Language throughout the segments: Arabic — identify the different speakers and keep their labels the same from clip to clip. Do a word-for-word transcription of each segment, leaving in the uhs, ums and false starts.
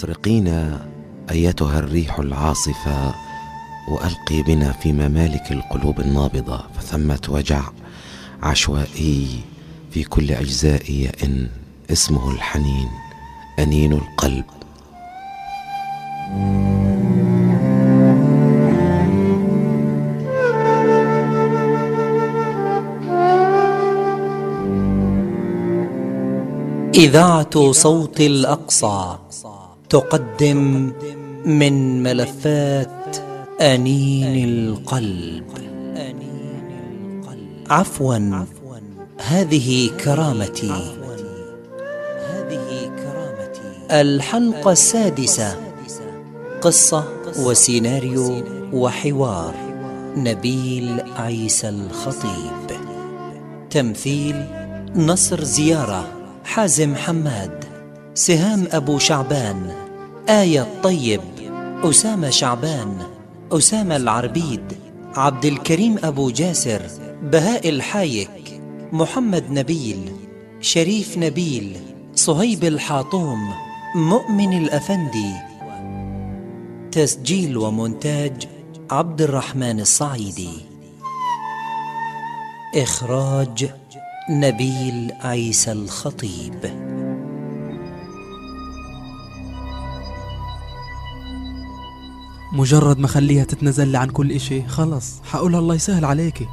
Speaker 1: أطرقينا أيتها الريح العاصفة، وألقي بنا في ممالك القلوب النابضة، فثمة وجع عشوائي في كل أجزاء يئن اسمه الحنين، أنين القلب.
Speaker 2: إذاعة صوت الأقصى تقدم من ملفات أنين القلب. عفوا، هذه كرامتي. الحلقة السادسة، قصة وسيناريو وحوار نبيل عيسى الخطيب. تمثيل نصر زيارة، حازم حماد، سهام أبو شعبان، آية الطيب، أسامة شعبان، أسامة العربيد، عبد الكريم أبو جاسر، بهاء الحايك، محمد نبيل، شريف نبيل، صهيب الحاطوم، مؤمن الأفندي. تسجيل ومونتاج عبد الرحمن الصعيدي. إخراج نبيل عيسى الخطيب.
Speaker 3: مجرد ما خليها تتنزل عن كل اشي خلص حقولها الله يسهل عليكي.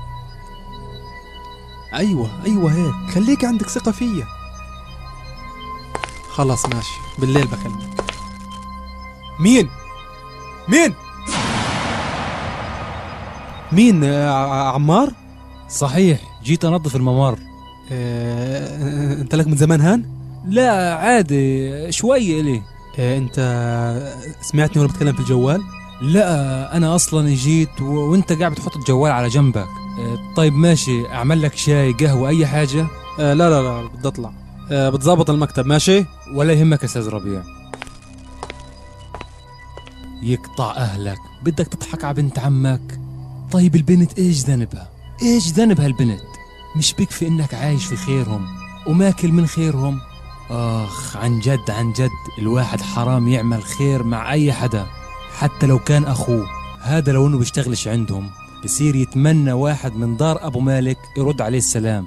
Speaker 3: ايوه ايوه هيك، خليكي عندك ثقة فيا. خلص ماشي، بالليل بكلمك. مين مين مين آه عمار؟
Speaker 4: صحيح، جيت انظف الممر.
Speaker 3: آه، انت لك من زمان هان؟
Speaker 4: لا عادي، شوي إلي.
Speaker 3: آه، انت سمعتني وانا بتكلم في الجوال؟
Speaker 4: لا انا اصلا جيت و... وانت قاعد بتحط الجوال على جنبك. آه، طيب ماشي، اعمل لك شاي قهوة اي حاجة؟
Speaker 3: آه، لا لا لا بدي اطلع. آه، بتظبط المكتب ماشي؟
Speaker 4: ولا يهمك استاذ ربيع. يقطع اهلك، بدك تضحك على بنت عمك؟ طيب البنت ايش ذنبها؟ ايش ذنبها البنت؟ مش بكفي انك عايش في خيرهم وماكل من خيرهم؟ اخ عن جد عن جد، الواحد حرام يعمل خير مع اي حدا حتى لو كان اخوه. هذا لو انه بيشتغلش عندهم بصير يتمنى واحد من دار ابو مالك يرد عليه السلام.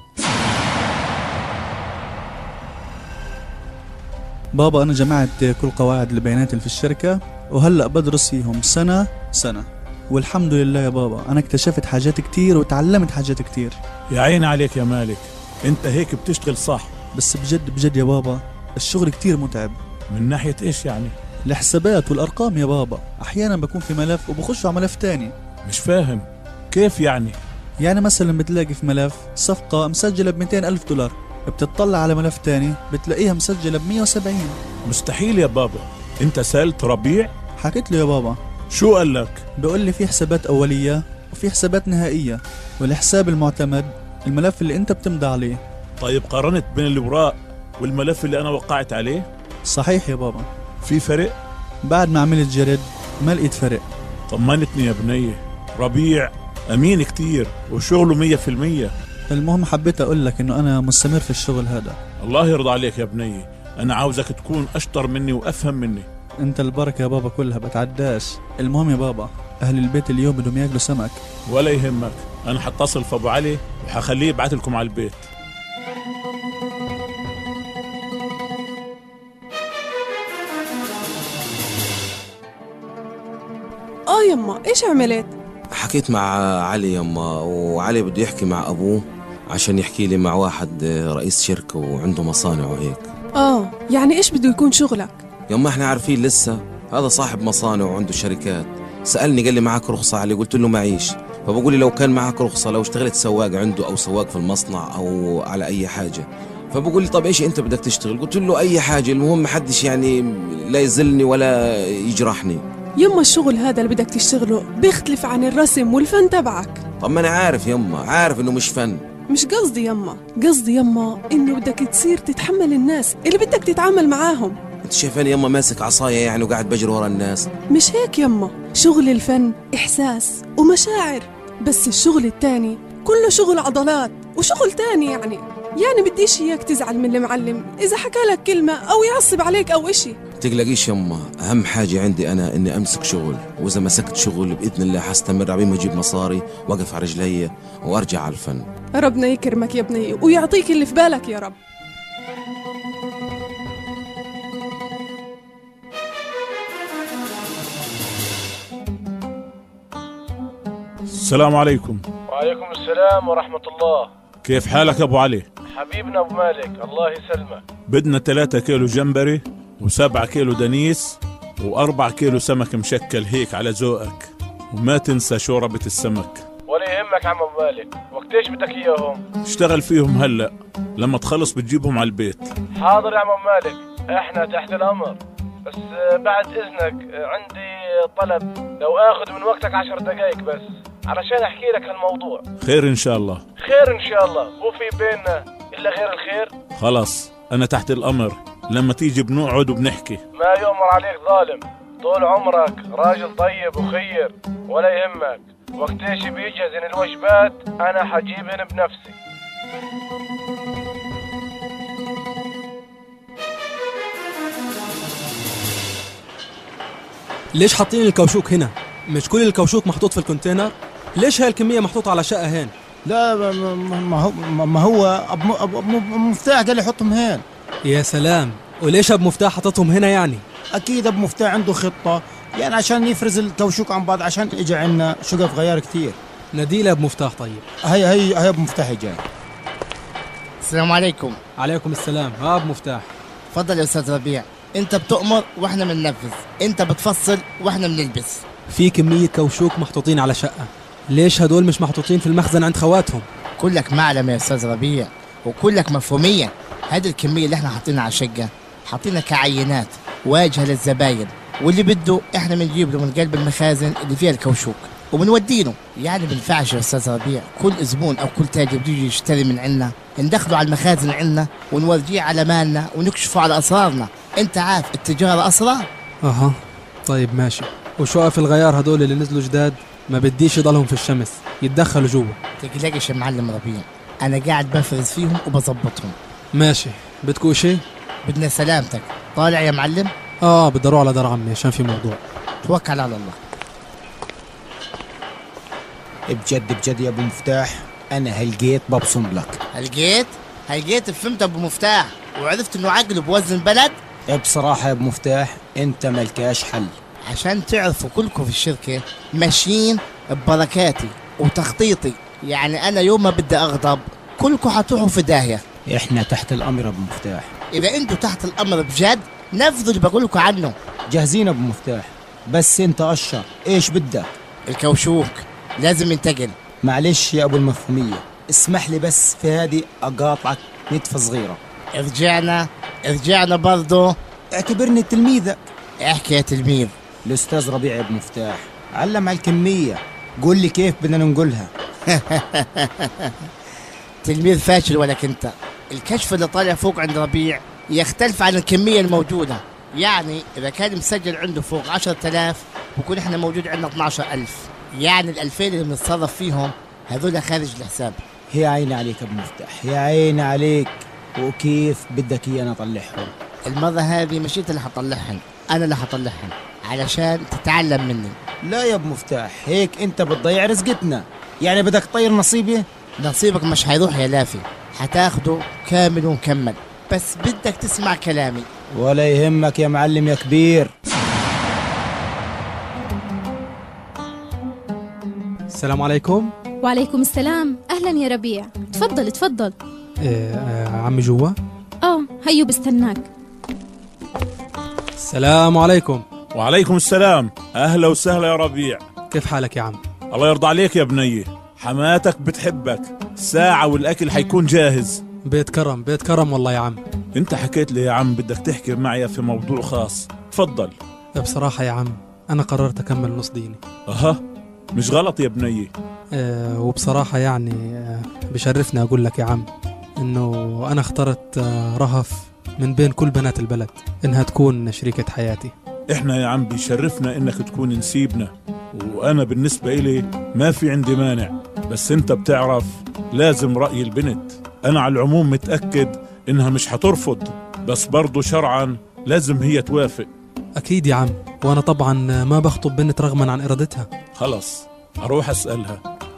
Speaker 5: بابا أنا جمعت كل قواعد البيانات اللي في الشركة وهلأ بدرس فيهم سنة سنة، والحمد لله يا بابا أنا اكتشفت حاجات كتير وتعلمت حاجات كتير.
Speaker 6: يا عين عليك يا مالك، انت هيك بتشتغل صح.
Speaker 5: بس بجد بجد يا بابا الشغل كتير متعب.
Speaker 6: من ناحية ايش يعني؟
Speaker 5: الحسابات والأرقام يا بابا، أحيانا بكون في ملف وبخش على ملف تاني.
Speaker 6: مش فاهم كيف يعني؟
Speaker 5: يعني مثلا بتلاقي في ملف صفقة مسجلة ب مئتين ألف دولار، بتطلع على ملف تاني بتلاقيها مسجلة ب مئة وسبعين.
Speaker 6: مستحيل يا بابا. انت سألت ربيع؟
Speaker 5: حكيت له يا بابا.
Speaker 6: شو قال لك؟
Speaker 5: بيقول لي في حسابات أولية وفي حسابات نهائية، والحساب المعتمد الملف اللي انت بتمضي عليه.
Speaker 6: طيب قارنت بين الأوراق والملف اللي أنا وقعت عليه؟
Speaker 5: صحيح يا بابا.
Speaker 6: في فرق؟
Speaker 5: بعد ما عملت جرد ما لقيت فرق.
Speaker 6: طمنتني يا بنية، ربيع أمين كتير وشغله مية في المية.
Speaker 5: المهم حبيت أقول لك إنه أنا مستمر في الشغل هذا.
Speaker 6: الله يرضى عليك يا بنية، أنا عاوزك تكون أشطر مني وأفهم مني.
Speaker 5: انت البركة يا بابا كلها بتعداش. المهم يا بابا أهل البيت اليوم بدهم ياكلوا سمك.
Speaker 6: ولا يهمك، أنا حتصل في أبو علي وحخليه يبعث لكم على البيت.
Speaker 7: اه يما ايش عملت؟
Speaker 1: حكيت مع علي يما، وعلي بده يحكي مع أبوه عشان يحكي لي مع واحد رئيس شركة وعنده مصانع وهيك.
Speaker 7: اه يعني ايش بده يكون شغلك؟
Speaker 1: يما احنا عارفين لسه، هذا صاحب مصانع وعنده شركات. سألني قال لي معك رخصة علي؟ قلت له معيش. فبقول لي لو كان معك رخصة لو اشتغلت سواق عنده أو سواق في المصنع أو على أي حاجة. فبقول لي طب إيش أنت بدك تشتغل؟ قلت له أي حاجة، المهم محدش يعني لا يزلني ولا يجرحني.
Speaker 7: يما الشغل هذا اللي بدك تشتغله بيختلف عن الرسم والفن تبعك.
Speaker 1: طب ما أنا عارف يما، عارف إنه مش فن.
Speaker 7: مش قصدي يما، قصدي يما إنه بدك تصير تتحمل الناس اللي بدك تتعامل معاهم.
Speaker 1: انت شايفاني يما ماسك عصاية يعني وقاعد بجري ورا الناس؟
Speaker 7: مش هيك يما، شغل الفن إحساس ومشاعر، بس الشغل التاني كله شغل عضلات وشغل تاني. يعني يعني بديش إياك تزعل من المعلم إذا حكى لك كلمة أو يعصب عليك أو إشي.
Speaker 1: تقلقيش يما، أهم حاجة عندي أنا إني أمسك شغل، وإذا مسكت شغل بإذن الله حستمر على ما أجيب مصاري وأقف على رجلي وأرجع على الفن.
Speaker 7: ربنا يكرمك يا بني ويعطيك اللي في بالك يا رب.
Speaker 6: السلام عليكم.
Speaker 8: وعليكم السلام ورحمة الله.
Speaker 6: كيف حالك أبو علي؟
Speaker 8: حبيبنا أبو مالك الله يسلمك.
Speaker 6: بدنا ثلاثة كيلو جمبري وسبعة كيلو دنيس وأربع كيلو سمك مشكل هيك على ذوقك، وما تنسى شوربة السمك.
Speaker 8: ولا يهمك عم أبو مالك. وقتيش بدك إياهم؟
Speaker 6: اشتغل فيهم هلأ، لما تخلص بتجيبهم على البيت.
Speaker 8: حاضر يا عم أبو مالك، احنا تحت الأمر. بس بعد إذنك عندي طلب، لو آخذ من وقتك عشر دقايق بس علشان أحكي لك هالموضوع.
Speaker 6: خير إن شاء الله.
Speaker 8: خير إن شاء الله، مو في بيننا إلا غير الخير.
Speaker 6: خلاص أنا تحت الأمر، لما تيجي بنقعد وبنحكي.
Speaker 8: ما يؤمر عليك ظالم، طول عمرك راجل طيب وخير. ولا يهمك، وقتيش بيجهزن الوجبات أنا حجيبهن بنفسي.
Speaker 3: ليش حاطين الكوشوك هنا؟ مش كل الكوشوك محطوط في الكونتينر؟ ليش هاي الكمية محطوطة على شقة هين؟
Speaker 9: لا ما هو ما هو أبو أبو مفتاح قال لي حطهم هين.
Speaker 3: يا سلام، وليش أبو مفتاح حطتهم هنا يعني؟
Speaker 9: أكيد أبو مفتاح عنده خطة، يعني عشان يفرز الكوشوك عن بعض، عشان إجا عنا شقف غيار كتير.
Speaker 3: نديله أبو مفتاح. طيب
Speaker 9: هي هي هي أبو مفتاح جاي. السلام عليكم.
Speaker 3: عليكم السلام. ها أبو مفتاح.
Speaker 9: تفضل يا أستاذ ربيع، أنت بتؤمر وإحنا بننفذ، أنت بتفصل وإحنا بنلبس.
Speaker 3: في كمية كوشوك محطوطين على شقة، ليش هدول مش محطوطين في المخزن عند خواتهم؟
Speaker 9: كلك معلم يا أستاذ ربيع، وكلك مفهومية. هذه الكمية اللي إحنا حاطينها على الشقة حاطينها كعينات واجهة للزباين، واللي بده إحنا بنجيب له من قلب المخازن اللي فيها الكوشوك وبنودينه. يعني بنفعش يا أستاذ ربيع كل زبون أو كل تاجر بيجي يشتري من عنا ندخله على المخازن عنا ونورجيه على مالنا ونكشفه على أسرارنا. أنت عارف التجارة أسرار.
Speaker 3: أها طيب ماشي. وشقف الغيار هدول اللي نزلوا جداد ما بديش يضلهم في الشمس، يتدخلوا جوا.
Speaker 9: تقلقش يا معلم ربيع، أنا قاعد بفرز فيهم وبظبطهم.
Speaker 3: ماشي. بدكوا شيء؟
Speaker 9: بدنا سلامتك. طالع يا معلم؟
Speaker 3: آه بدي أروح على دار عمي عشان في موضوع.
Speaker 9: توكل على الله. بجد بجد يا ابو مفتاح، انا هلقيت ببصم لك. هلقيت؟ هلقيت فهمت ابو مفتاح وعرفت انه عقله بوزن بلد؟ بصراحة يا ابو مفتاح انت ملكاش حل. عشان تعرفوا كلكم في الشركة ماشيين ببركاتي وتخطيطي، يعني انا يوم ما بدي اغضب كلكم حتروحوا في داهية. احنا تحت الامر ابو مفتاح. اذا انتوا تحت الامر بجد نفذوا اللي بقول لكم عنه. جاهزين ابو مفتاح، بس انت اشر ايش بدك؟ الكوشوك لازم ينتقل. معلش يا ابو المفهومية، اسمح لي بس في هذه اقاطعك نتفة صغيرة. رجعنا رجعنا برضو. اعتبرني تلميذك. احكي يا تلميذ. الاستاذ ربيع يا ابو مفتاح علم على الكمية، قول لي كيف بدنا ننقلها. تلميذ فاشل ولك انت. الكشف اللي طالع فوق عند ربيع يختلف عن الكمية الموجودة، يعني اذا كان مسجل عنده فوق عشرة آلاف بكون احنا موجود عندنا اثني عشر ألف، يعني الألفين اللي بنتصرف فيهم هذول خارج الحساب. يا عيني عليك يا ابو مفتاح، يا عيني عليك. وكيف بدك ايانا اطلعهم؟ المرة هذه مش انت اللي حطلعهم، انا اللي حطلعهم علشان تتعلم مني. لا يا ابو مفتاح، هيك انت بتضيع رزقتنا، يعني بدك تطير نصيبي؟ نصيبك مش هيروح يا لافي، حتاخده كامل ومكمل، بس بدك تسمع كلامي. ولا يهمك يا معلم يا كبير.
Speaker 3: السلام عليكم.
Speaker 10: وعليكم السلام. أهلا يا ربيع، تفضل تفضل.
Speaker 3: إيه آه عمي جوا؟
Speaker 10: اه هيو بستناك.
Speaker 3: السلام عليكم.
Speaker 6: وعليكم السلام. أهلا وسهلا يا ربيع.
Speaker 3: كيف حالك يا عم؟
Speaker 6: الله يرضى عليك يا بني، حماتك بتحبك. ساعة والأكل حيكون جاهز.
Speaker 3: بيت كرم بيت كرم والله يا عم.
Speaker 6: انت حكيت لي يا عم بدك تحكي معي في موضوع خاص، تفضل.
Speaker 3: بصراحة يا عم أنا قررت أكمل نص ديني.
Speaker 6: أها مش غلط يا بني.
Speaker 3: أه وبصراحة يعني أه بشرفني أقول لك يا عم إنه أنا اخترت أه رهف من بين كل بنات البلد إنها تكون شريكة حياتي.
Speaker 6: إحنا يا عم بيشرفنا إنك تكون نسيبنا، وأنا بالنسبة إلي ما في عندي مانع، بس أنت بتعرف لازم رأي البنت. أنا على العموم متأكد إنها مش حترفض، بس برضو شرعا لازم هي توافق.
Speaker 3: أكيد يا عم، وأنا طبعا ما بخطب بنت رغما عن إرادتها.
Speaker 6: خلص أروح أسألها.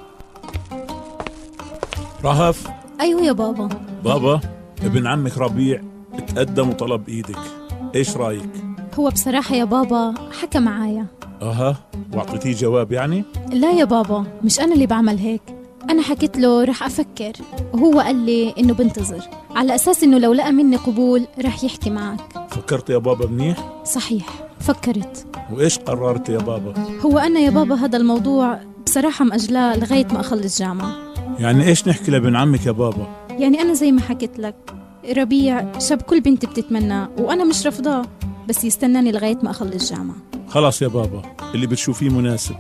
Speaker 6: رهف.
Speaker 10: أيوة يا بابا.
Speaker 6: بابا، ابن عمك ربيع اتقدم وطلب إيدك، إيش رأيك؟
Speaker 10: هو بصراحة يا بابا حكى معايا.
Speaker 6: أها، واعطيتيه جواب يعني؟
Speaker 10: لا يا بابا، مش أنا اللي بعمل هيك. أنا حكيت له رح أفكر، وهو قال لي إنه بنتظر على أساس إنه لو لقى مني قبول رح يحكي معك.
Speaker 6: فكرت يا بابا منيح؟
Speaker 10: صحيح، فكرت.
Speaker 6: وإيش قررت يا بابا؟
Speaker 10: هو أنا يا بابا هذا الموضوع بصراحة مأجلاه لغاية ما أخلص جامعة.
Speaker 6: يعني إيش نحكي لابن عمك يا بابا؟
Speaker 10: يعني أنا زي ما حكيت لك، ربيع شاب كل بنت بتتمناه وأنا مش رفضاه، بس يستناني لغاية ما أخلص جامعة.
Speaker 6: خلاص يا بابا، اللي بتشوفيه مناسب.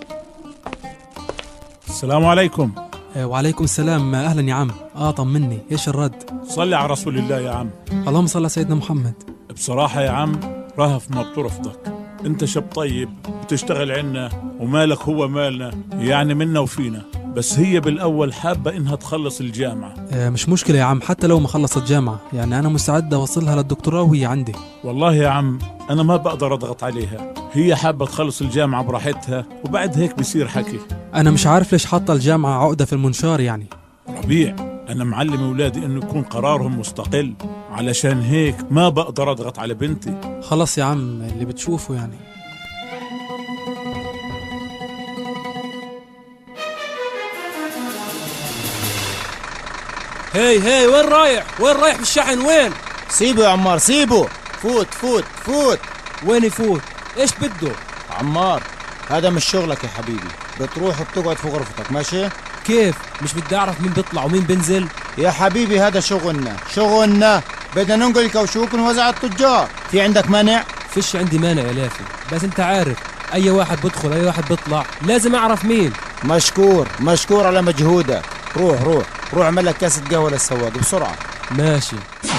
Speaker 6: السلام عليكم.
Speaker 3: وعليكم السلام. أهلا يا عم. آه طمني، إيش الرد؟
Speaker 6: صلي على رسول الله يا عم.
Speaker 3: اللهم صل على سيدنا محمد.
Speaker 6: بصراحة يا عم، رهف ما بترفضك. انت شاب طيب بتشتغل عنا ومالك هو مالنا، يعني منا وفينا، بس هي بالأول حابة إنها تخلص الجامعة.
Speaker 3: آه مش مشكلة يا عم، حتى لو ما خلصت جامعة، يعني أنا مستعد أوصلها للدكتوراه وهي عندي.
Speaker 6: والله يا عم أنا ما بقدر أضغط عليها، هي حابة تخلص الجامعة براحتها وبعد هيك بيصير حكي.
Speaker 3: أنا مش عارف ليش حاطة الجامعة عقدة في المنشار يعني.
Speaker 6: ربيع، أنا معلم أولادي إنه يكون قرارهم مستقل، علشان هيك ما بقدر أضغط على بنتي.
Speaker 3: خلاص يا عم، اللي بتشوفه يعني.
Speaker 11: هي هي وين رايح؟ وين رايح بالشحن وين؟
Speaker 9: سيبه يا عمار سيبه. فوت فوت فوت.
Speaker 11: وين يفوت؟ ايش بده؟
Speaker 9: عمار، هذا مش شغلك يا حبيبي، بتروح وبتقعد في غرفتك ماشي؟
Speaker 11: كيف؟ مش بدي اعرف مين بيطلع ومين بنزل؟
Speaker 9: يا حبيبي هذا شغلنا شغلنا، بدنا ننقل الكوشوك ونوزع على التجار. في عندك مانع؟
Speaker 11: فيش عندي مانع يا لافي، بس انت عارف اي واحد بدخل اي واحد بيطلع لازم اعرف مين.
Speaker 9: مشكور مشكور على مجهودك. روح روح روح اعمل لك كاسة قهوة للسواق بسرعة.
Speaker 11: ماشي.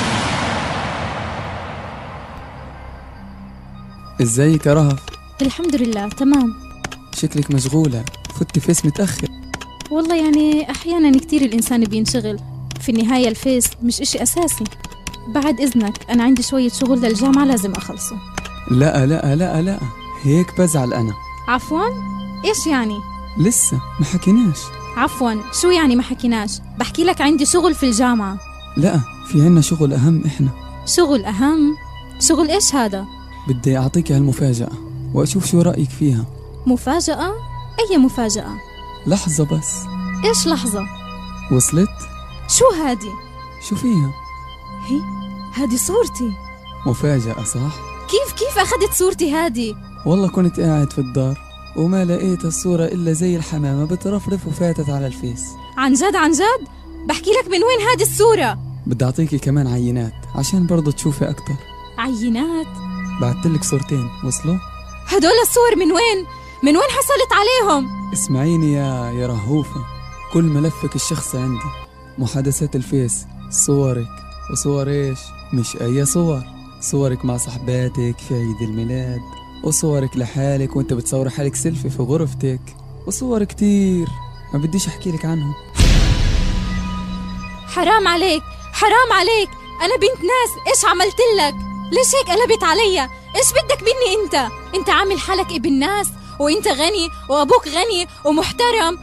Speaker 12: ازيك يا رهف؟
Speaker 10: الحمد لله تمام.
Speaker 12: شكلك مشغولة، فوتي فيس متأخر.
Speaker 10: والله يعني أحيانا كتير الإنسان بينشغل، في النهاية الفيس مش إشي أساسي. بعد إذنك أنا عندي شوية شغل للجامعة لازم أخلصه.
Speaker 12: لا لا لا لا، هيك بزعل أنا.
Speaker 10: عفوا؟ إيش يعني؟
Speaker 12: لسه ما حكيناش.
Speaker 10: عفوا، شو يعني ما حكيناش؟ بحكي لك عندي شغل في الجامعة.
Speaker 12: لا، في عنا شغل أهم إحنا.
Speaker 10: شغل أهم؟ شغل إيش هذا؟
Speaker 12: بدي أعطيك هالمفاجأة وأشوف شو رأيك فيها.
Speaker 10: مفاجأة؟ أي مفاجأة؟
Speaker 12: لحظة بس.
Speaker 10: إيش لحظة؟
Speaker 12: وصلت؟
Speaker 10: شو هادي؟
Speaker 12: شو فيها؟
Speaker 10: هي هادي صورتي.
Speaker 12: مفاجأة صح؟
Speaker 10: كيف كيف أخذت صورتي هادي؟
Speaker 12: والله كنت قاعد في الدار وما لقيت الصورة إلا زي الحمامة بترفرف وفاتت على الفيس.
Speaker 10: عن جد عن جد؟ بحكي لك من وين هادي الصورة؟
Speaker 12: بدي أعطيكي كمان عينات عشان برضو تشوفي أكتر.
Speaker 10: عينات؟
Speaker 12: بعتلك صورتين وصلوا؟
Speaker 10: هدول الصور من وين؟ من وين حصلت عليهم؟
Speaker 12: اسمعيني يا يا رهوفة، كل ملفك الشخصي عندي، محادثات الفيس، صورك وصور ايش؟ مش أي صور، صورك مع صحباتك في عيد الميلاد، وصورك لحالك وانت بتصور حالك سيلفي في غرفتك، وصور كتير ما بديش احكي لك عنهم.
Speaker 10: حرام عليك حرام عليك، انا بنت ناس، ايش عملت لك؟ ليش هيك قلبت عليا؟ ايش بدك مني انت؟ انت عامل حالك ابن ناس وانت غني وابوك غني ومحترم.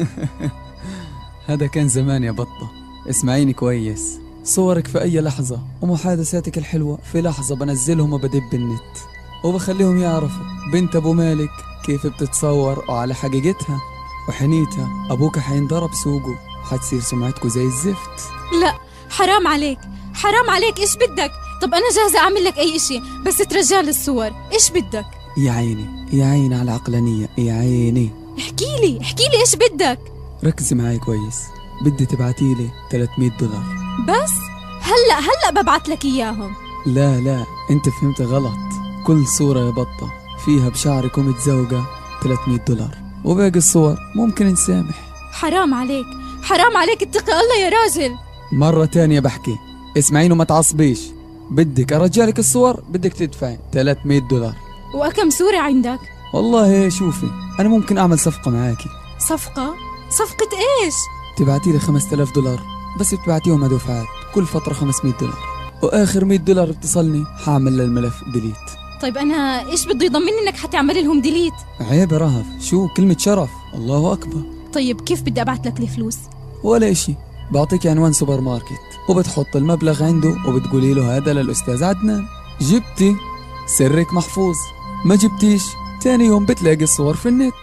Speaker 12: هذا كان زمان يا بطة، اسمعيني كويس، صورك في اي لحظة ومحادثاتك الحلوة في لحظة بنزلهم وبدب النت وبخليهم يعرفوا بنت ابو مالك كيف بتتصور وعلى حقيقتها، وحنيتها ابوك حينضرب سوقه، حتصير سمعتكو زي الزفت.
Speaker 10: لا حرام عليك حرام عليك، ايش بدك؟ طب انا جاهزة اعمل لك اي اشي بس ترجع لي الصور، ايش بدك؟
Speaker 12: يا عيني يا عيني على العقلانية، يا عيني.
Speaker 10: احكي لي احكي لي ايش بدك؟
Speaker 12: ركزي معي كويس، بدي تبعتيلي ثلاثمية دولار
Speaker 10: بس؟ هلأ هلأ ببعت لك اياهم.
Speaker 12: لا لا انت فهمت غلط، كل صورة يا بطة فيها بشعرك ومتزوجة ثلاثمية دولار، وباقي الصور ممكن نسامح.
Speaker 10: حرام عليك حرام عليك، اتقي الله يا راجل.
Speaker 12: مرة تانية بحكي، اسمعين وما تعصبيش، بدك ارجعلك الصور بدك تدفعي ثلاثمية دولار.
Speaker 10: وأكم صورة عندك؟
Speaker 12: والله شوفي انا ممكن اعمل صفقة معاكي.
Speaker 10: صفقة؟ صفقة ايش؟
Speaker 12: تبعتيلي خمسة آلاف دولار بس بتبعتيهم دفعات كل فترة خمسمية دولار. واخر مية دولار بتصلني حاعمل للملف ديليت.
Speaker 10: طيب أنا إيش بده يضمني إنك حتعملي لهم ديليت؟
Speaker 12: عيب يا رهف، شو كلمة شرف، الله أكبر.
Speaker 10: طيب كيف بدي أبعت لك الفلوس؟
Speaker 12: ولا إشي، بعطيك عنوان سوبر ماركت وبتحط المبلغ عنده وبتقولي له هذا للأستاذ عدنان. جبتي سرك محفوظ، ما جبتيش تاني يوم بتلاقي الصور في النت.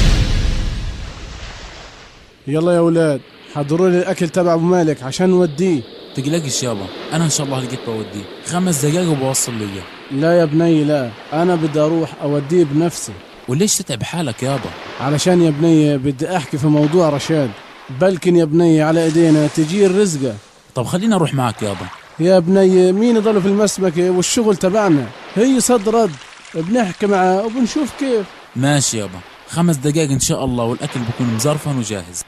Speaker 13: يلا يا ولاد حضروا لي الأكل تبع أبو مالك عشان نوديه.
Speaker 14: تقلقش يابا، أنا إن شاء الله لقيت بوديه، خمس دقايق وبوصل لي.
Speaker 13: لا يا بني لا، أنا بدي أروح أوديه بنفسي.
Speaker 14: وليش تتعب حالك يابا؟
Speaker 13: علشان يا بني بدي أحكي في موضوع رشاد، بلكن يا بني على إيدينا تجي الرزقة.
Speaker 14: طب خلينا أروح معك يابا.
Speaker 13: يا بني مين يضل في المسمكة والشغل تبعنا، هي صد رد بنحكي معه وبنشوف كيف.
Speaker 14: ماشي يابا، خمس دقايق إن شاء الله والأكل بكون مزرفن وجاهز.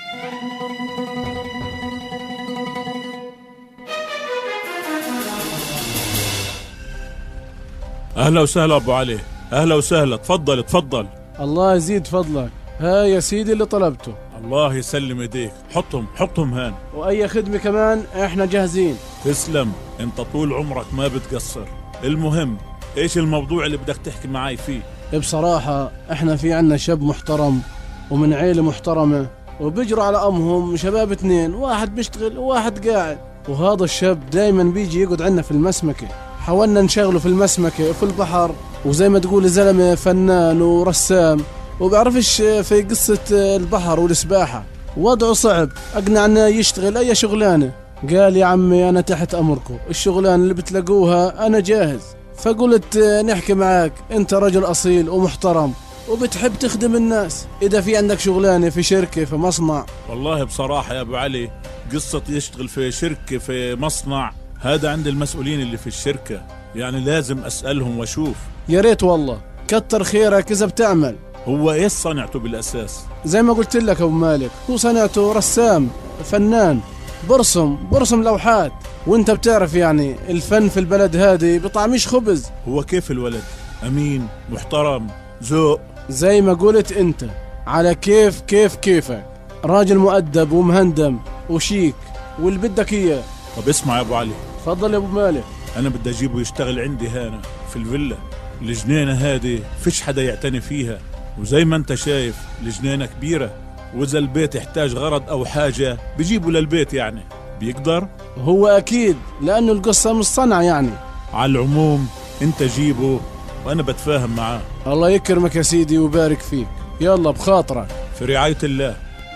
Speaker 6: أهلا وسهلا أبو علي، أهلا وسهلا، تفضل تفضل.
Speaker 13: الله يزيد فضلك، ها يا سيدي اللي طلبته.
Speaker 6: الله يسلم ايديك، حطهم حطهم هان.
Speaker 13: وأي خدمة كمان احنا جاهزين.
Speaker 6: تسلم، انت طول عمرك ما بتقصر. المهم ايش الموضوع اللي بدك تحكي معاي فيه؟
Speaker 13: بصراحة احنا في عنا شاب محترم ومن عيلة محترمة وبيجروا على أمهم شباب اثنين، واحد بيشتغل وواحد قاعد، وهذا الشاب دايما بيجي يقعد عنا في المسمكة. حاولنا نشغله في المسمكة وفي البحر، وزي ما تقول زلمة فنان ورسام وبيعرفش في قصة البحر والسباحة، وضعه صعب. أقنعنا يشتغل أي شغلانة، قال يا عمي أنا تحت أمركم، الشغلانة اللي بتلاقوها أنا جاهز. فقلت نحكي معاك، أنت رجل أصيل ومحترم وبتحب تخدم الناس، إذا في عندك شغلانة في شركة في مصنع.
Speaker 6: والله بصراحة يا أبو علي، قصة يشتغل في شركة في مصنع هذا عند المسؤولين اللي في الشركة، يعني لازم أسألهم وأشوف.
Speaker 13: يا ريت والله، كتر خيرك إذا بتعمل.
Speaker 6: هو إيش صنعته بالأساس؟
Speaker 13: زي ما قلت لك أبو مالك، هو صنعته رسام فنان، برسم برسم لوحات، وانت بتعرف يعني الفن في البلد هذه بطعميش خبز.
Speaker 6: هو كيف الولد؟ أمين محترم ذوق،
Speaker 13: زي ما قلت انت، على كيف كيف كيفك، راجل مؤدب ومهندم وشيك واللي بدك اياه.
Speaker 6: طب اسمع يا ابو علي.
Speaker 13: تفضل يا ابو مالك.
Speaker 6: انا بدي اجيبه يشتغل عندي هنا في الفيلا. الجنينة هذه فيش حدا يعتني فيها، وزي ما انت شايف الجنينة كبيرة، واذا البيت يحتاج غرض او حاجة بيجيبوا للبيت. يعني بيقدر؟
Speaker 13: هو اكيد، لانه القصة مش صنع يعني.
Speaker 6: على العموم انت جيبه وانا بتفاهم معاه.
Speaker 13: الله يكرمك يا سيدي ويبارك فيك. يلا بخاطرك.
Speaker 6: في رعاية الله.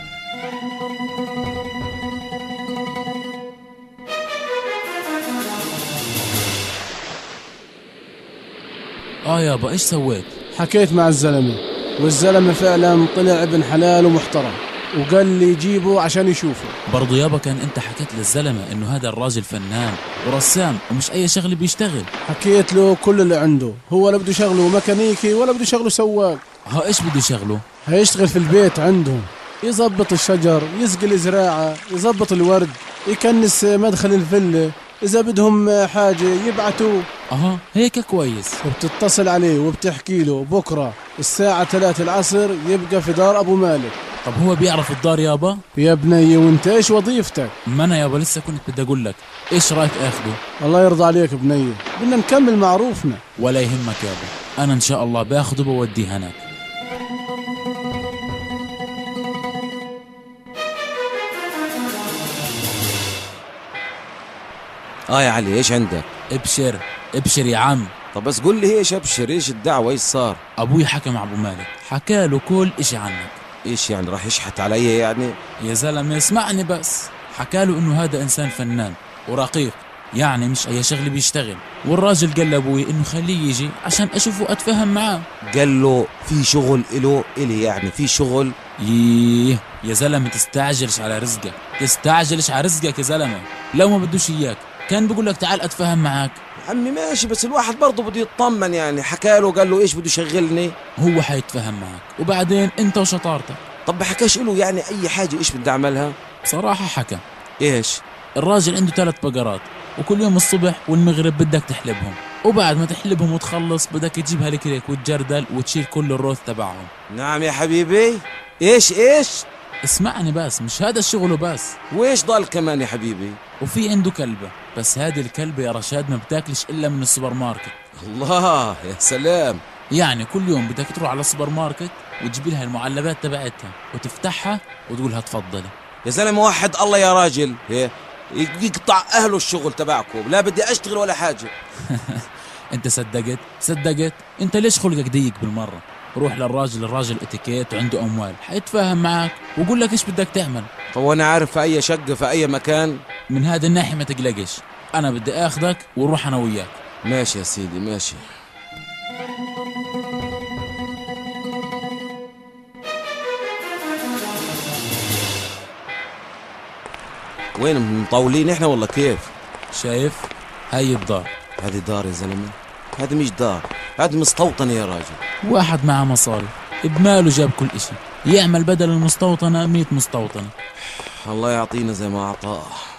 Speaker 14: اه يابا ايش سويت؟
Speaker 13: حكيت مع الزلمة، والزلمة فعلا طلع ابن حلال ومحترم، وقال لي يجيبه عشان يشوفه.
Speaker 14: برضو يابا كان انت حكيت للزلمة انه هذا الراجل فنان ورسام ومش اي شغل بيشتغل.
Speaker 13: حكيت له كل اللي عنده، هو لا بده شغله ميكانيكي ولا بده شغله سواق.
Speaker 14: ها ايش بده شغله؟
Speaker 13: هيشتغل في البيت عندهم، يزبط الشجر، يسقي الزراعة، يزبط الورد، يكنس مدخل الفيلا، إذا بدهم حاجة يبعتوه.
Speaker 14: أها هيك كويس.
Speaker 13: وبتتصل عليه وبتحكي له بكرة الساعة ثلاثة العصر يبقى في دار أبو مالك.
Speaker 14: طب هو بيعرف الدار يابا؟
Speaker 13: يا بني وانت ايش وظيفتك؟
Speaker 14: ما أنا يابا لسه كنت بدي أقول لك، إيش رأيك آخده؟
Speaker 13: الله يرضى عليك بني، بدنا نكمل معروفنا.
Speaker 14: ولا يهمك يابا، أنا إن شاء الله باخده بوديه هناك.
Speaker 1: اه يا علي ايش عندك؟
Speaker 14: ابشر ابشر يا عم.
Speaker 1: طب بس قول لي ايش ابشر، ايش الدعوة، ايش صار؟
Speaker 14: ابوي حكى مع ابو مالك، حكى له كل اشي عنك.
Speaker 1: ايش يعني راح يشحت علي يعني؟
Speaker 14: يا زلمة اسمعني بس، حكى له انه هذا انسان فنان ورقيق، يعني مش اي شغل بيشتغل، والراجل قال لابوي انه خليه يجي عشان اشوفه اتفهم معاه.
Speaker 1: قال له في شغل له الي يعني في شغل؟
Speaker 14: ييه يا زلمة تستعجلش على رزقك، تستعجلش على رزقك يا زلمة، لو ما بدوش اياك كان بقول لك تعال اتفهم معاك.
Speaker 1: عمي ماشي، بس الواحد برضه بده يطمن يعني. حكى له قال له ايش بده يشغلني؟
Speaker 14: هو حيتفهم معك وبعدين انت وشطارتك.
Speaker 1: طب ما حكاش له يعني اي حاجه ايش بدي اعملها؟
Speaker 14: بصراحه حكى.
Speaker 1: ايش؟
Speaker 14: الراجل عنده ثلاث بقرات، وكل يوم الصبح والمغرب بدك تحلبهم، وبعد ما تحلبهم وتخلص بدك تجيبها لكريك وتجردل وتشيل كل الروث تبعهم.
Speaker 1: نعم يا حبيبي. ايش ايش؟
Speaker 14: اسمعني بس، مش هذا الشغل بس.
Speaker 1: وايش ضل كمان يا حبيبي؟
Speaker 14: وفي عنده كلبة، بس هذه الكلبة يا رشاد ما بتاكلش إلا من السوبر ماركت.
Speaker 1: الله يا سلام.
Speaker 14: يعني كل يوم بدك تروح على السوبر ماركت وتجيب لها المعلبات تبعتها وتفتحها وتقولها تفضلي.
Speaker 1: يا زلمة واحد الله يا راجل، هي يقطع أهله الشغل تبعكم، لا بدي أشتغل ولا حاجة.
Speaker 14: انت صدقت صدقت انت ليش خلقك ضيق بالمرة؟ روح للراجل، الراجل اتيكيت وعنده اموال، حيتفاهم معك ويقول لك ايش بدك تعمل.
Speaker 1: طب وانا عارف في اي شقة في اي مكان؟
Speaker 14: من هذا الناحية ما تقلقش، انا بدي اخذك ونروح انا وياك.
Speaker 1: ماشي يا سيدي ماشي. وين مطولين احنا والله كيف؟
Speaker 14: شايف هاي الدار.
Speaker 1: هذه دار يا زلمة؟ هذه مش دار، هذه مستوطنة يا راجل.
Speaker 14: واحد معه مصاري بماله جاب كل اشي، يعمل بدل المستوطنة مية مستوطنة.
Speaker 1: الله يعطينا زي ما أعطاه.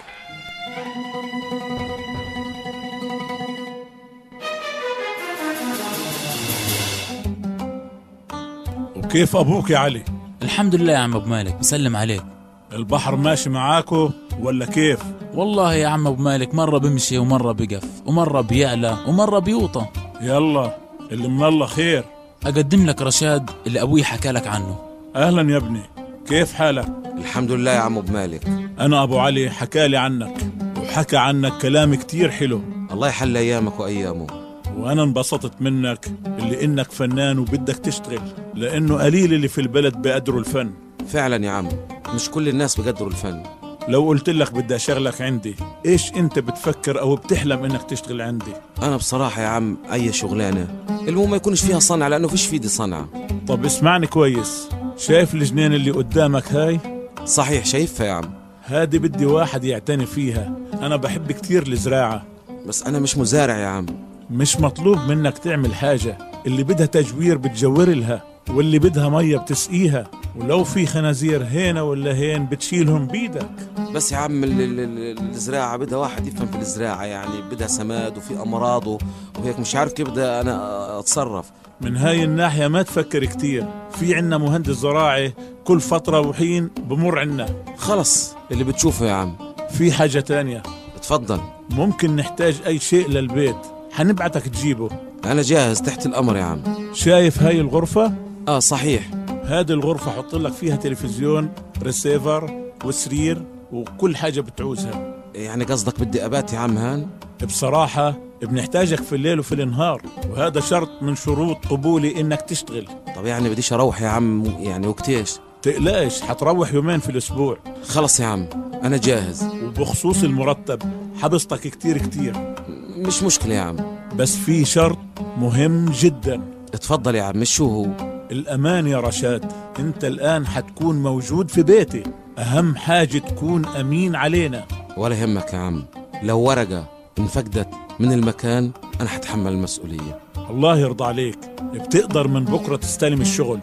Speaker 6: وكيف أبوك يا علي؟
Speaker 14: الحمد لله يا عم أبو مالك، بسلم عليك.
Speaker 6: البحر ماشي معاكو ولا كيف؟
Speaker 14: والله يا عم أبو مالك مرة بمشي ومرة بقف ومرة بيعلى ومرة بيوطى.
Speaker 6: يلا اللي من الله خير.
Speaker 14: أقدم لك رشاد اللي أبوي حكى لك عنه.
Speaker 6: أهلا يا ابني، كيف حالك؟
Speaker 1: الحمد لله يا عم أبو مالك.
Speaker 6: أنا أبو علي حكالي عنك وحكى عنك كلام كتير حلو.
Speaker 1: الله يحل أيامك وأيامه.
Speaker 6: وأنا انبسطت منك اللي إنك فنان وبدك تشتغل، لأنه قليل اللي في البلد بيقدروا الفن.
Speaker 1: فعلا يا عم، مش كل الناس بيقدروا الفن.
Speaker 6: لو قلت لك بدي أشغلك عندي، إيش أنت بتفكر أو بتحلم إنك تشتغل عندي؟
Speaker 1: أنا بصراحة يا عم أي شغلانة المهم ما يكونش فيها صنع، لأنه فيش فيدي صنعة.
Speaker 6: طب اسمعني كويس، شايف الجنين اللي قدامك هاي؟
Speaker 1: صحيح شايفها يا عم.
Speaker 6: هذه بدي واحد يعتني فيها، أنا بحب كتير الزراعة.
Speaker 1: بس أنا مش مزارع يا عم.
Speaker 6: مش مطلوب منك تعمل حاجة، اللي بدها تجوير بتجور لها، واللي بدها مية بتسقيها، ولو في خنازير هنا ولا هين بتشيلهم بيدك.
Speaker 1: بس يا عم الزراعة بدها واحد يفهم في الزراعة، يعني بدها سماد وفي أمراض وهيك مش عارف كيف بدي أنا أتصرف.
Speaker 6: من هاي الناحية ما تفكر كتير، في عنا مهندس زراعي كل فترة وحين بمر عنا.
Speaker 1: خلص اللي بتشوفه يا عم.
Speaker 6: في حاجة تانية.
Speaker 1: اتفضل.
Speaker 6: ممكن نحتاج أي شيء للبيت، حنبعتك تجيبه.
Speaker 1: أنا جاهز تحت الأمر يا عم.
Speaker 6: شايف هاي الغرفة؟
Speaker 1: آه صحيح.
Speaker 6: هذه الغرفة حط لك فيها تلفزيون، ريسيفر وسرير وكل حاجة بتعوزها.
Speaker 1: يعني قصدك بدي أبات يا عم هان؟
Speaker 6: بصراحة بنحتاجك في الليل وفي النهار، وهذا شرط من شروط قبولي إنك تشتغل.
Speaker 1: طب يعني بديش أروح يا عم يعني وقتيش؟
Speaker 6: تقلقش، حتروح يومين في الأسبوع.
Speaker 1: خلص يا عم أنا جاهز.
Speaker 6: وبخصوص المرتب حبسطك كتير كتير.
Speaker 1: مش مشكلة يا عم،
Speaker 6: بس في شرط مهم جدا.
Speaker 1: اتفضل يا عم. شو هو؟
Speaker 6: الأمان يا رشاد، انت الآن حتكون موجود في بيتي، أهم حاجة تكون أمين علينا.
Speaker 1: ولا يهمك يا عم، لو ورقة انفقدت من المكان أنا حتحمل المسؤولية.
Speaker 6: الله يرضى عليك، بتقدر من بكرة تستلم الشغل.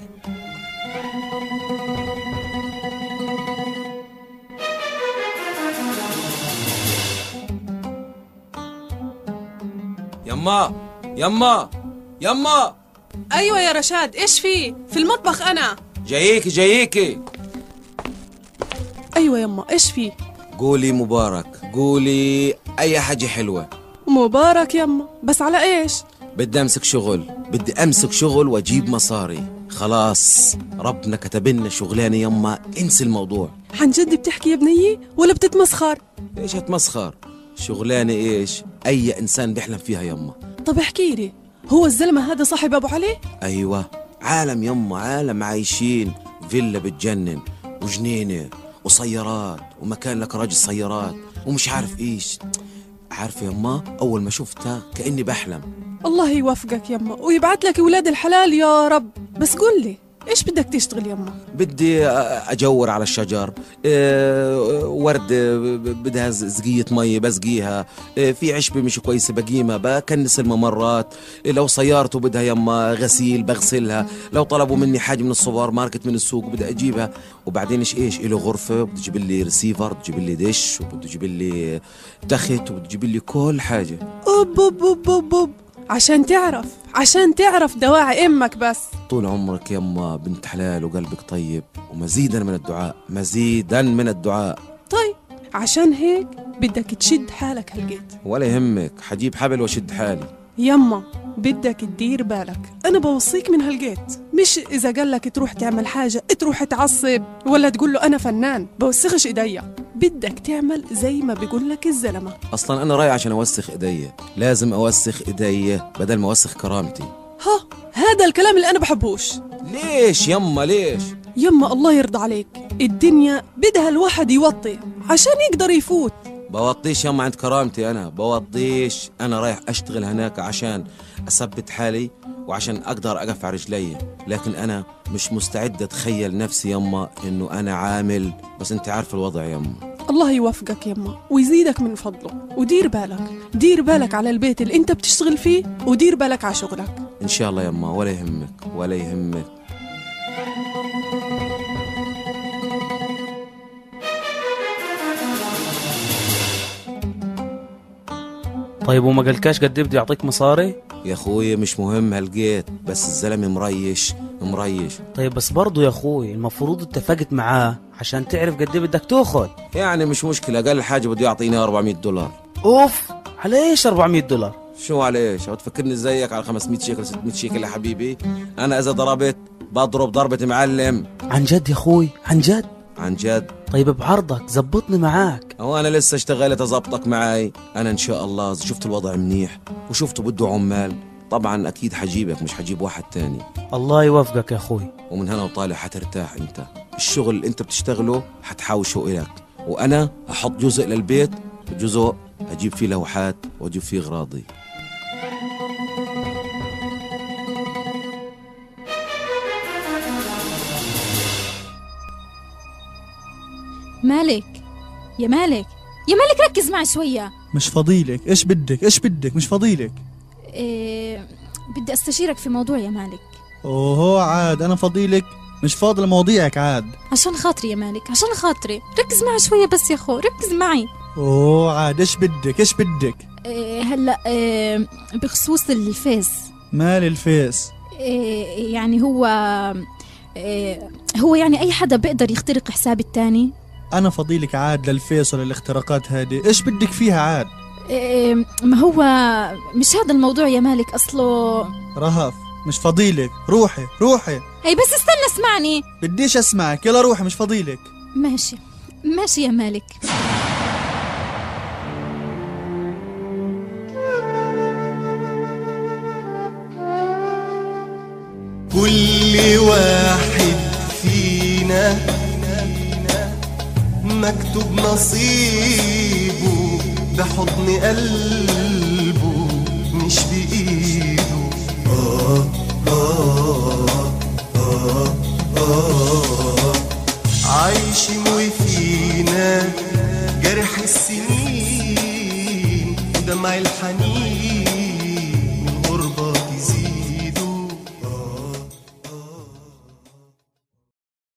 Speaker 1: يما يما يما.
Speaker 7: أيوة يا رشاد، إيش في؟ في المطبخ أنا.
Speaker 1: جاييكي جاييكي.
Speaker 7: أيوة يما، إيش في؟
Speaker 1: قولي مبارك، قولي أي حاجة حلوة.
Speaker 7: مبارك يما، بس على إيش؟
Speaker 1: بدي أمسك شغل، بدي أمسك شغل وأجيب مصاري. خلاص ربنا كتبلنا شغلانة يما، انسي الموضوع.
Speaker 7: عن جد بتحكي يا بنيي ولا بتتمسخر؟
Speaker 1: إيش هتمسخر؟ شغلانة إيش؟ أي إنسان بيحلم فيها يما.
Speaker 7: طب احكي لي، هو الزلمة هذا صاحب أبو علي؟
Speaker 1: أيوة، عالم يما، عالم عايشين، فيلا بتجنن وجنينة وسيارات ومكان لك راجل سيارات ومش عارف إيش. عارفة يما أول ما شفتها كأني بحلم.
Speaker 7: الله يوفقك يما ويبعت لك ولاد الحلال يا رب. بس قل لي إيش بدك تشتغل يما؟
Speaker 1: بدي أجور على الشجر، أه ورد بدها زقية مي بسقيها، أه في عشبة مش كويسة بقيمة بكنس الممرات، لو سيارته بدها يما غسيل بغسلها، لو طلبوا مني حاجة من السوبر ماركت من السوق بدي أجيبها. وبعدين إيش إيش إله غرفة، بده يجيب لي ريسيفر، بده يجيب لي دش، وبده يجيب لي تخت، وبده يجيب لي كل حاجة.
Speaker 7: أوب أوب أوب أوب أوب. عشان تعرف عشان تعرف دواعي امك بس.
Speaker 1: طول عمرك يما بنت حلال وقلبك طيب، ومزيدا من الدعاء، مزيدا من الدعاء.
Speaker 7: طيب عشان هيك بدك تشد حالك هالقيت.
Speaker 1: ولا يهمك، حجيب حبل وشد حالي.
Speaker 7: يما بدك تدير بالك، أنا بوصيك من هالجيت، مش إذا قالك تروح تعمل حاجة تروح تعصب ولا تقول له أنا فنان بوسخش إيديا. بدك تعمل زي ما بيقولك الزلمة.
Speaker 1: أصلا أنا رايح عشان أوسخ إيديا، لازم أوسخ إيديا بدل ما أوسخ كرامتي.
Speaker 7: ها هذا الكلام اللي أنا بحبوش.
Speaker 1: ليش يما ليش؟
Speaker 7: يما الله يرضى عليك، الدنيا بدها الواحد يوطي عشان يقدر يفوت.
Speaker 1: بوطيش يما عند كرامتي، أنا بوطيش. أنا رايح أشتغل هناك عشان أثبت حالي وعشان أقدر أقف على رجلي، لكن أنا مش مستعد أتخيل نفسي يما إنه أنا عامل. بس أنت عارف الوضع يما.
Speaker 7: الله يوفقك يما ويزيدك من فضله، ودير بالك دير بالك على البيت اللي أنت بتشتغل فيه، ودير بالك على شغلك
Speaker 1: إن شاء الله يما. ولا يهمك ولا يهمك.
Speaker 15: طيب وما قالكاش قد بده يعطيك مصاري؟
Speaker 1: يا اخوي مش مهم هالقيت، بس الزلمه مريش مريش.
Speaker 15: طيب بس برضو يا اخوي المفروض اتفقت معاه عشان تعرف قد بدك تاخذ.
Speaker 1: يعني مش مشكله، اقل حاجه بده يعطيني أربعمية دولار.
Speaker 15: اوف، على ايش أربعمية دولار؟
Speaker 1: شو على ايش؟ او تفكرني زيك على خمسمية شيكل ستمية شيكل يا حبيبي؟ انا اذا ضربت بضرب ضربه معلم.
Speaker 15: عن جد يا اخوي؟ عن جد؟
Speaker 1: عن جد.
Speaker 15: طيب بعرضك زبطني معاك.
Speaker 1: هو انا لسه اشتغلت اظبطك معي؟ انا ان شاء الله شفت الوضع منيح وشفته بده عمال، طبعا اكيد حجيبك، مش حجيب واحد تاني.
Speaker 15: الله يوفقك يا اخوي.
Speaker 1: ومن هنا وطالع حترتاح انت. الشغل اللي انت بتشتغله حتحاوشه الك، وانا احط جزء للبيت وجزء اجيب فيه لوحات واجيب فيه اغراضي.
Speaker 10: مالك يا مالك يا مالك ركز معي شوية.
Speaker 5: مش فضيلك. ايش بدك ايش بدك مش فضيلك.
Speaker 10: إيه بدي استشيرك في موضوع يا مالك.
Speaker 5: اوه عاد انا فضيلك مش فاضل مواضيعك عاد.
Speaker 10: عشان خاطري يا مالك عشان خاطري ركز معي شوية بس يا اخو، ركز معي.
Speaker 5: اوه عاد ايش بدك ايش بدك.
Speaker 10: إيه هلا إيه بخصوص الفيس.
Speaker 5: مال الفيس؟
Speaker 10: إيه يعني هو إيه هو يعني اي حدا بيقدر يخترق حساب التاني.
Speaker 5: أنا فضيلك عاد للفيس وللاختراقات هذه، إيش بدك فيها عاد؟
Speaker 10: إيه ما هو مش هذا الموضوع يا مالك أصله.
Speaker 5: رهف مش فضيلك، روحي روحي.
Speaker 10: أي بس استنى اسمعني.
Speaker 5: بديش أسمعك، يلا روحي مش فضيلك.
Speaker 10: ماشي ماشي يا مالك.
Speaker 16: كل واحد فينا مكتوب نصيبه بحضن قلبه مش بإيده. آه آه آه آه عايشين وفينا جرح السنين ودمع الحنين